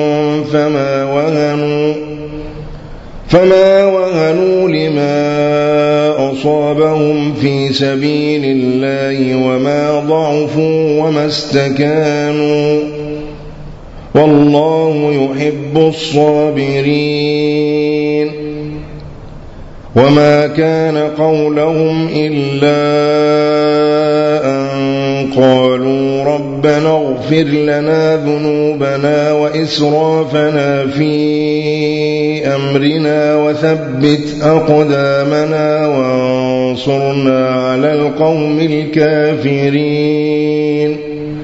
فما وهنوا لما أصابهم في سبيل الله وما ضعفوا وما استكانوا والله يحب الصابرين وما كان قولهم إلا أن قالوا ربنا اغفر لنا ذنوبنا وإسرافنا في أمرنا وثبت أقدامنا وانصرنا على القوم الكافرين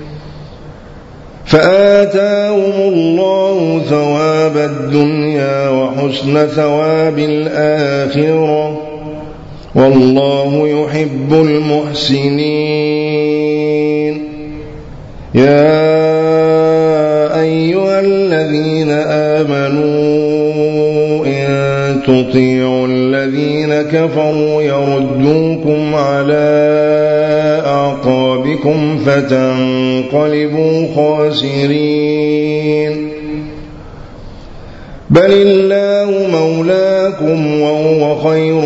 فآتاهم الله ثواب الدنيا وحسن ثواب الآخرة والله يحب المحسنين يا أيها الذين آمنوا إن تطيعوا الذين كفروا يردوكم على أعقابكم فتنقلبوا خاسرين بل الله مولاكم وهو خير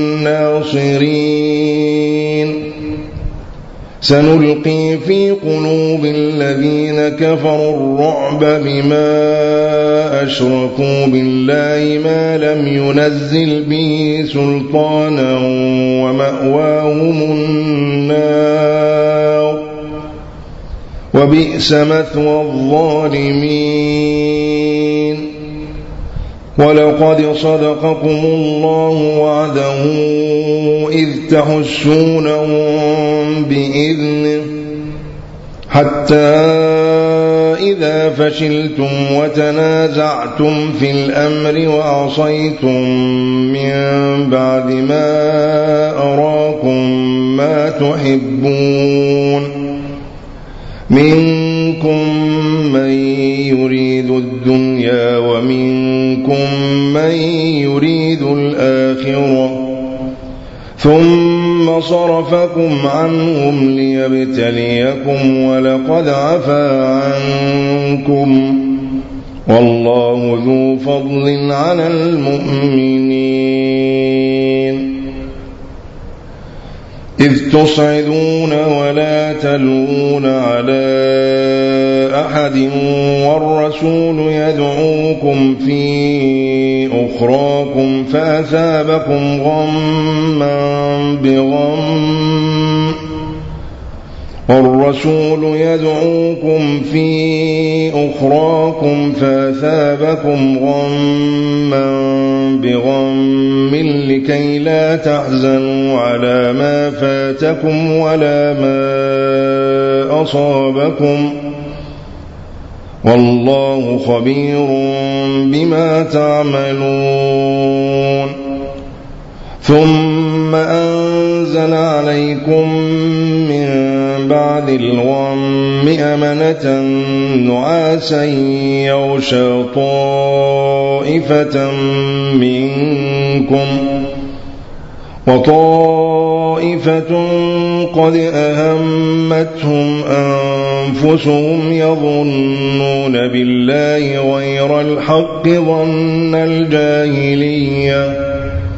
الناصرين سنلقي في قلوب الذين كفروا الرعب بما أشركوا بالله ما لم ينزل به سلطانا ومأواهم النار وبئس مثوى الظالمين ولقد صدقكم الله وعده إذ تحسونهم بإذنه حتى إذا فشلتم وتنازعتم في الأمر وعصيتم من بعد ما أراكم ما تحبون منكم من يريد الدنيا ومنكم من يريد الآخرة ثم ثم صرفكم عنهم ليبتليكم ولقد عفا عنكم والله ذو فضل على المؤمنين. إذ تصعدون ولا تلوون على أحد والرسول يدعوكم في أخراكم فأثابكم غما بغم لكي لا تحزنوا على ما فاتكم ولا ما أصابكم والله خبير بما تعملون. ثم أنزل عليكم من بعد الغم أمنة نعاسا يغشى طائفة منكم وطائفة قد أهمتهم أنفسهم يظنون بالله غير الحق ظن الجاهلية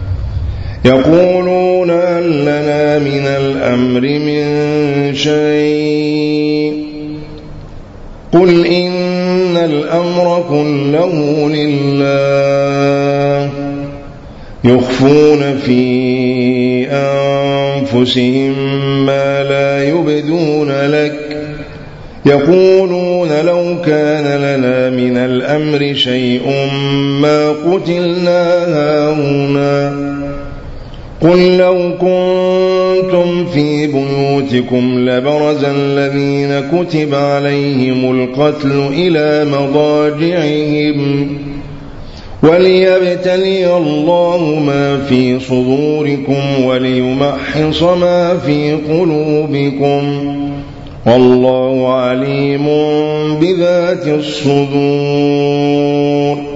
يقولون هل لنا من الأمر من شيء قل إن الأمر كله لله يخفون في أنفسهم ما لا يبدون لك يقولون لو كان لنا من الأمر شيء ما قتلنا هاهنا قل لو كنتم في بيوتكم لبرز الذين كتب عليهم القتل إلى مضاجعهم وليبتلي الله ما في صدوركم وليمحص ما في قلوبكم والله عليم بذات الصدور.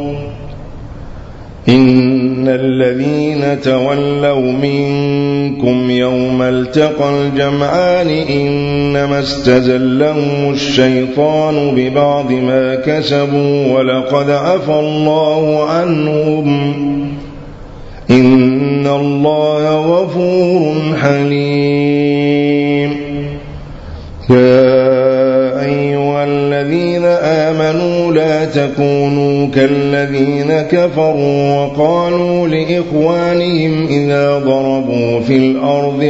إن الذين تولوا منكم يوم التقى الجمعان إنما استزلهم الشيطان ببعض ما كسبوا ولقد عفا الله عنهم إن الله غفور حليم. يا أيها الذين آمنوا لا تكونوا كالذين كفروا وقالوا لإخوانهم إذا ضربوا في الأرض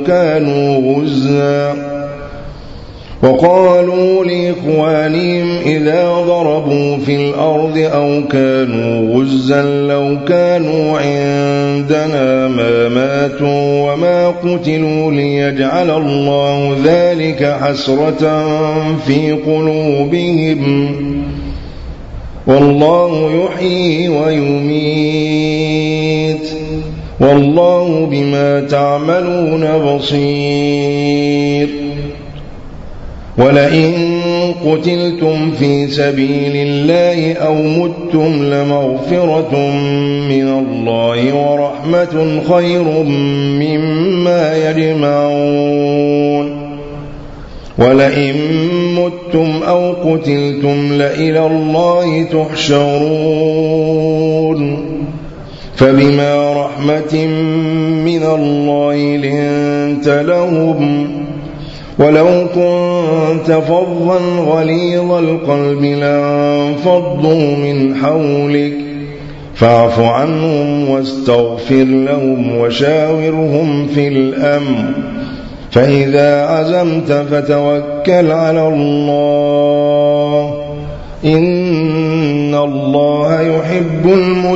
أو كانوا غزا لو كانوا عندنا ما ماتوا وما قتلوا ليجعل الله ذلك حسرة في قلوبهم والله يحيي ويميت والله بما تعملون بصير. ولئن قتلتم في سبيل الله أو متم لمغفرة من الله ورحمة خير مما يجمعون. ولئن متم أو قتلتم لإلى الله تحشرون. فبما رحمة من الله لنت لهم ولو كنت فظا غليظ القلب لانفضوا من حولك فاعف عنهم واستغفر لهم وشاورهم في الأمر فإذا عزمت فتوكل على الله إن الله يحب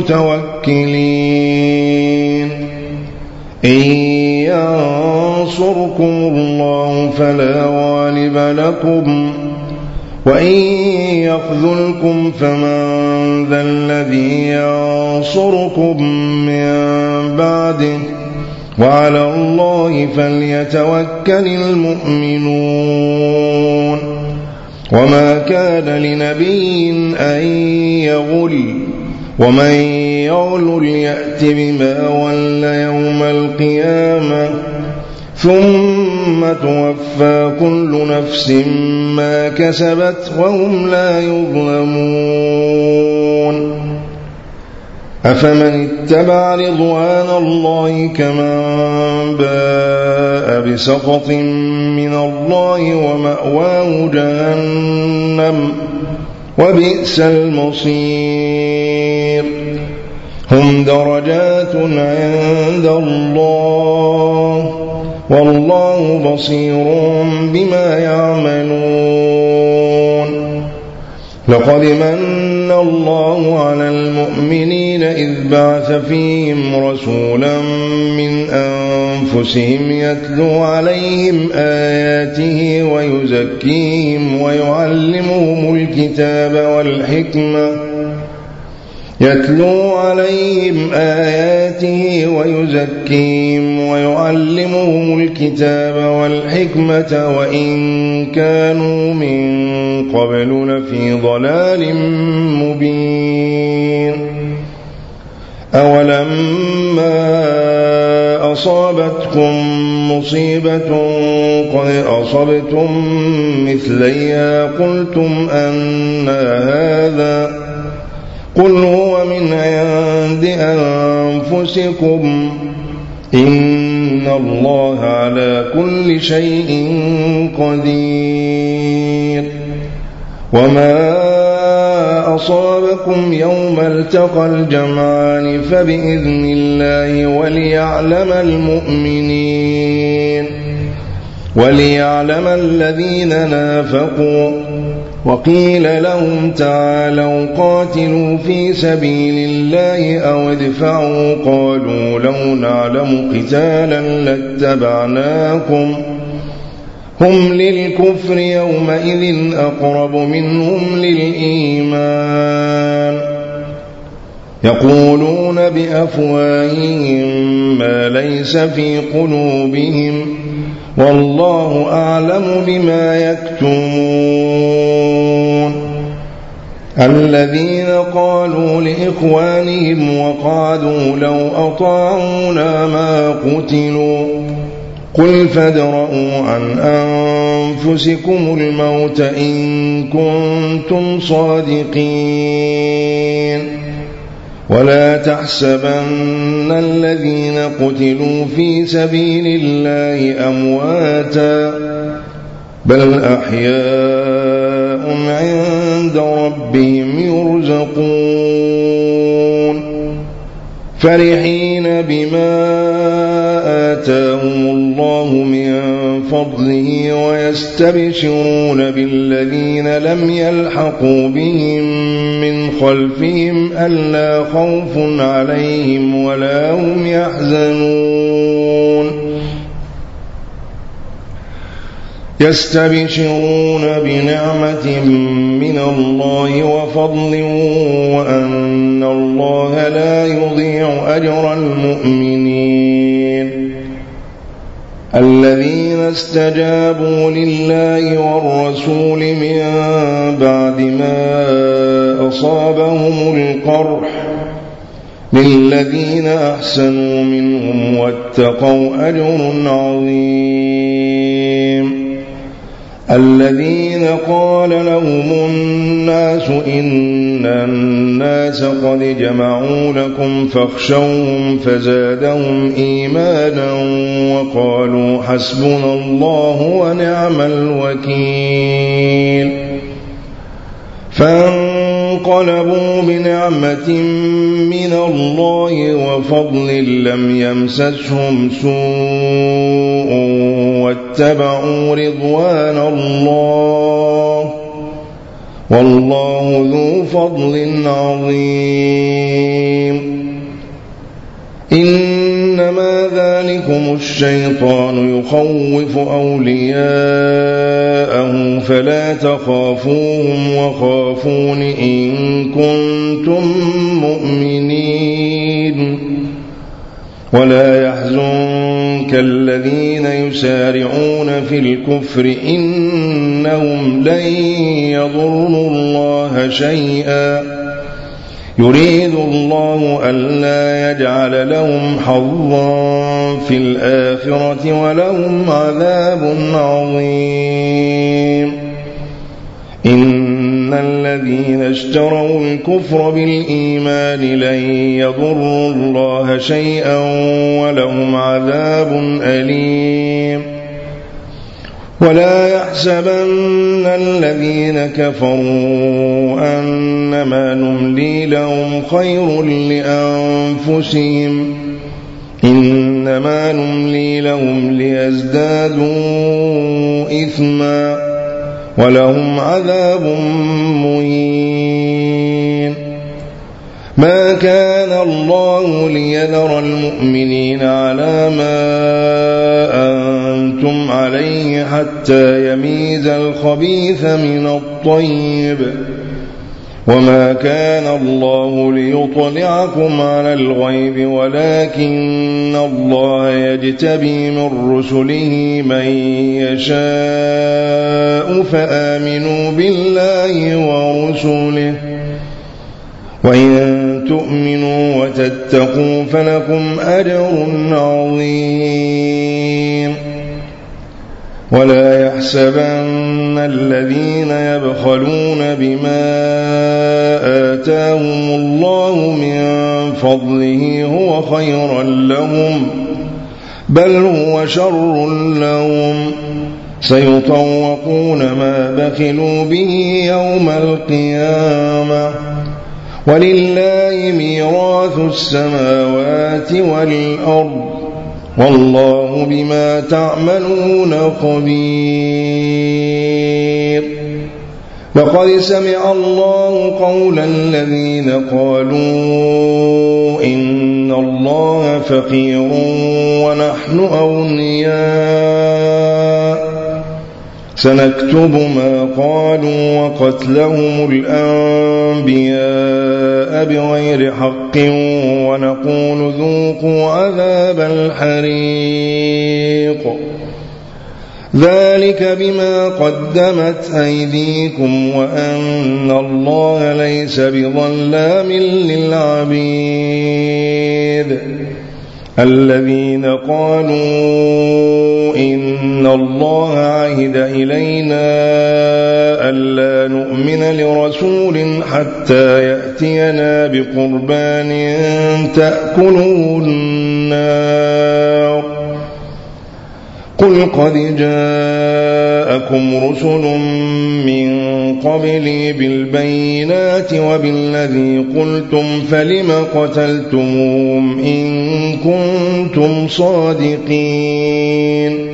المتوكلين. إن ينصركم الله فلا غالب لكم وإن يخذلكم فمن ذا الذي ينصركم من بعده وعلى الله فليتوكل المؤمنون. وما كان لنبي أن يغل ومن يغل يأت بما ول يوم القيامة ثم توفى كل نفس ما كسبت وهم لا يظلمون أفمن اتبع رضوان الله كمن باء بسخط من الله ومأواه جهنم وبئس المصير هم درجات عند الله والله بصير بما يعملون لقد من الله على المؤمنين إذ بعث فيهم رسولا من أنفسهم يتلو عليهم آياته ويزكيهم ويعلمهم الكتاب والحكمة وإن كانوا من قبل لفي ضلال مبين أولما أصابتكم مصيبة قد أصبتم مثليها قلتم أنى هذا قل هو من عند أنفسكم إن الله على كل شيء قدير وما أصابكم يوم التقى الجمعان فبإذن الله وليعلم الذين نافقوا وقيل لهم تعالوا قاتلوا في سبيل الله أو ادفعوا قالوا لو نعلم قتالا لاتبعناكم هم للكفر يومئذ أقرب منهم للإيمان يقولون بأفواههم ما ليس في قلوبهم والله أعلم بما يكتمون الذين قالوا لإخوانهم وقعدوا لو أطاعونا ما قتلوا قل فادرءوا عن أنفسكم الموت إن كنتم صادقين ولا تحسبن الذين قتلوا في سبيل الله أمواتا بل أحياء عند ربهم يرزقون فرحين بما آتاهم الله من فضله ويستبشرون بالذين لم يلحقوا بهم من خلفهم ألا خوف عليهم ولا هم يحزنون يستبشرون بنعمة من الله وفضل وأن الله لا يضيع أجر المؤمنين الذين استجابوا لله والرسول من بعد ما أصابهم القرح للذين أحسنوا منهم واتقوا أجر عظيم الذين قال لهم الناس إن الناس قد جمعوا لكم فاخشوهم فزادهم إيمانا وقالوا حسبنا الله ونعم الوكيل فانقلبوا بنعمة من الله وفضل لم يمسسهم سوء واتبعوا رضوان الله والله ذو فضل عظيم إنما ذلكم الشيطان يخوف أولياءه فلا تخافوهم وخافون إن كنتم مؤمنين ولا يحزنك الذين يسارعون في الكفر إنهم لن يضروا الله شيئا يريد الله ألا يجعل لهم حظا في الآخرة ولهم عذاب عظيم. إن الذين اشتروا الكفر بالإيمان لن يضروا الله شيئا ولهم عذاب أليم. ولا يحسبن الذين كفروا أنما نملي لهم خير لأنفسهم إنما نملي لهم ليزدادوا إثما ولهم عذاب مهين. ما كان الله ليذر المؤمنين على ما أنتم عليه حتى يميز الخبيث من الطيب وما كان الله ليطلعكم على الغيب ولكن الله يجتبي من رسله من يشاء فآمنوا بالله ورسله وإن تؤمنوا وتتقوا فلكم أجر عظيم. ولا يحسبن الذين يبخلون بما آتاهم الله من فضله هو خيرا لهم بل هو شر لهم سيطوقون ما بخلوا به يوم القيامة ولله ميراث السماوات والأرض والله بما تعملون خبير. لقد سمع الله قول الذين قالوا إن الله فقير ونحن أغنياء سنكتب ما قالوا وقتلهم الأنبياء بغير حق ونقول ذوقوا عذاب الحريق ذلك بما قدمت أيديكم وأن الله ليس بظلام للعبيد. الذين قالوا إن الله عهد إلينا ألا نؤمن لرسول حتى يأتينا بقربان تأكله النار قل قد جاءكم رسل من قبلي بالبينات وبالذي قلتم فلم قتلتموهم إن كنتم صادقين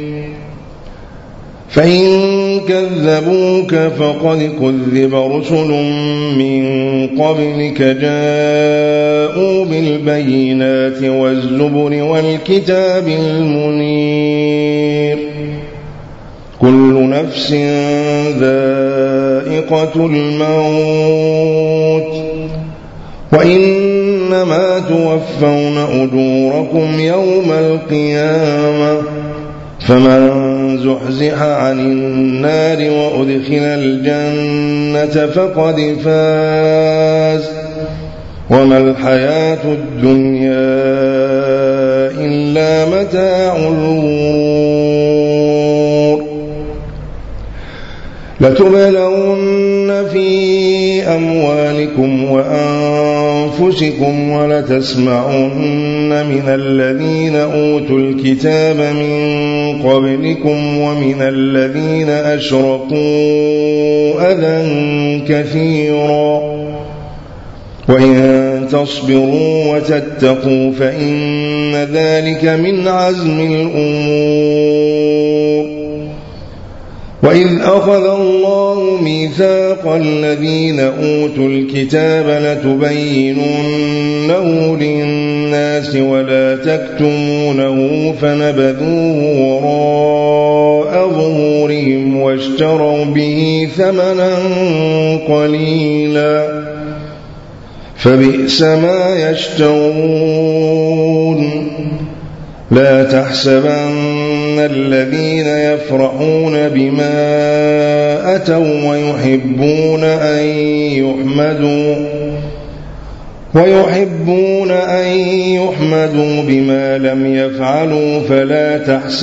فإن كذبوك فقد كذب رسل من قبلك جاءوا بالبينات والزبر والكتاب المنير كل نفس ذائقة الموت وإنما توفون أجوركم يوم القيامة فمن زحزح عن النار وأدخل الجنة فقد فاز وما الحياة الدنيا إلا متاع الغرور. لتبلون في أموالكم وأنفسكم ولتسمعن من الذين أوتوا الكتاب من قبلكم ومن الذين أشركوا أذى كثيرا وإن تصبروا وتتقوا فإن ذلك من عزم الأمور. وإذ أخذ الله ميثاق الذين أوتوا الكتاب لتبيننه للناس ولا تكتمونه فنبذوه وراء ظهورهم واشتروا به ثمنا قليلا فبئس ما يشترون. لا تحسبن الذين يفرحون بما أتوا ويحبون أن يحمدوا ويحبون أن يحمدوا بما لم يفعلوا فلا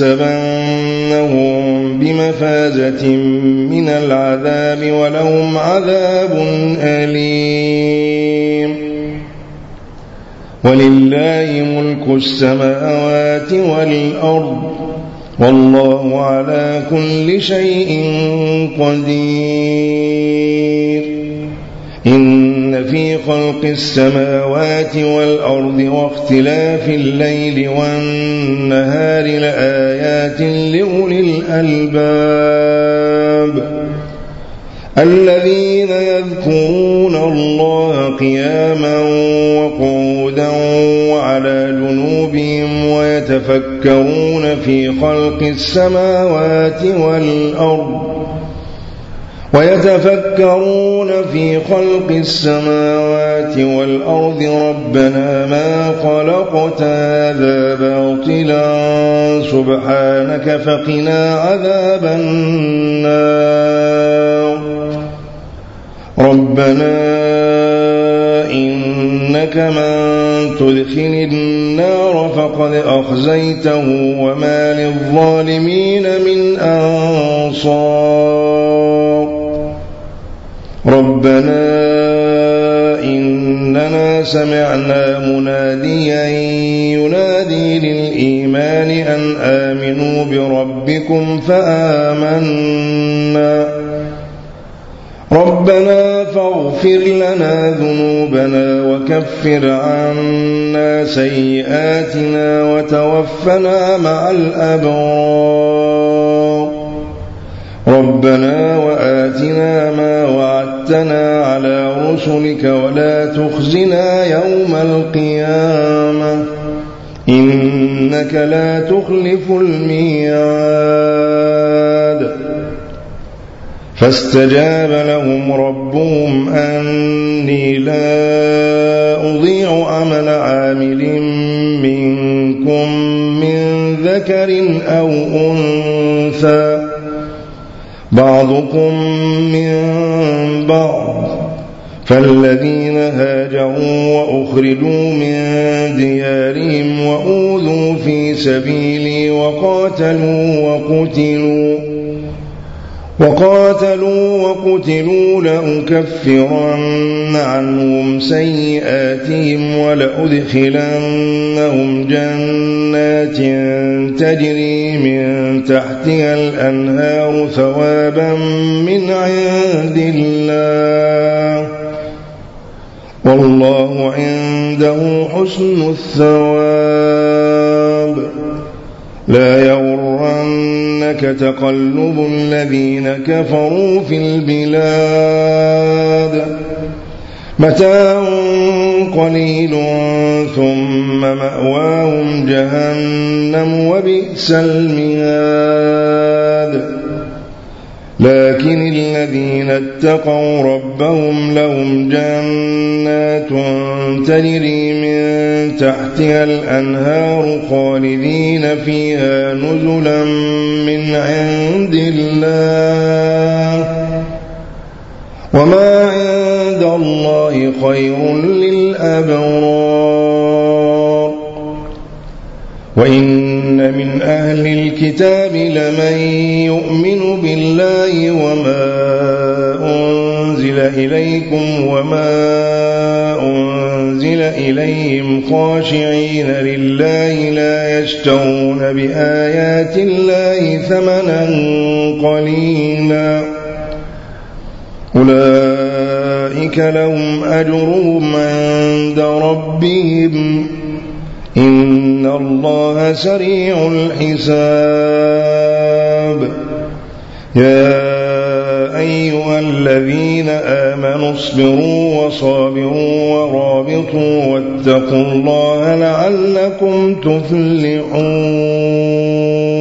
تحسبنهم بمفازة من العذاب ولهم عذاب أليم ولله ملك السماوات والأرض والله على كل شيء قدير إن في خلق السماوات والأرض واختلاف الليل والنهار لآيات لأولي الألباب الذين يذكرون الله قياما وقعودا وعلى جنوبهم ويتفكرون في خلق السماوات والأرض ربنا ما خلقت هذا باطلا سبحانك فقنا عذاب النار ربنا إنك من تدخل النار فقد أخزيته وما للظالمين من أنصار ربنا إننا سمعنا مناديا ينادي للإيمان أن آمنوا بربكم فآمنا ربنا فاغفر لنا ذنوبنا وكفر عنا سيئاتنا وتوفنا مع الأبرار ربنا وآتنا ما وعدتنا على رسلك ولا تخزنا يوم القيامة إنك لا تخلف الميعاد فاستجاب لهم ربهم أني لا أضيع عمل عامل منكم من ذكر أو أنثى بعضكم من بعض فالذين هاجروا وأخرجوا من ديارهم وأوذوا في سبيلي وقاتلوا وقتلوا لأكفرن عنهم سيئاتهم ولأدخلنهم جنات تجري من تحتها الأنهار ثوابا من عند الله والله عنده حسن الثواب لا يغرنك تقلب الذين كفروا في البلاد متاع قليل ثم مأواهم جهنم وبئس المهاد لكن الذين اتقوا ربهم لهم جنات تجري من تحتها الأنهار خالدين فيها نزلا من عند الله وما عند الله خير للأبرار وإن من أهل الكتاب لمن يؤمن بالله وما أنزل إليكم وما أنزل إليهم خاشعين لله لا يشترون بآيات الله ثمنا قليلا أولئك لهم أجرهم عند ربهم إن الله سريع الحساب يا أيها الذين آمنوا اصبروا وصابروا ورابطوا واتقوا الله لعلكم تفلحون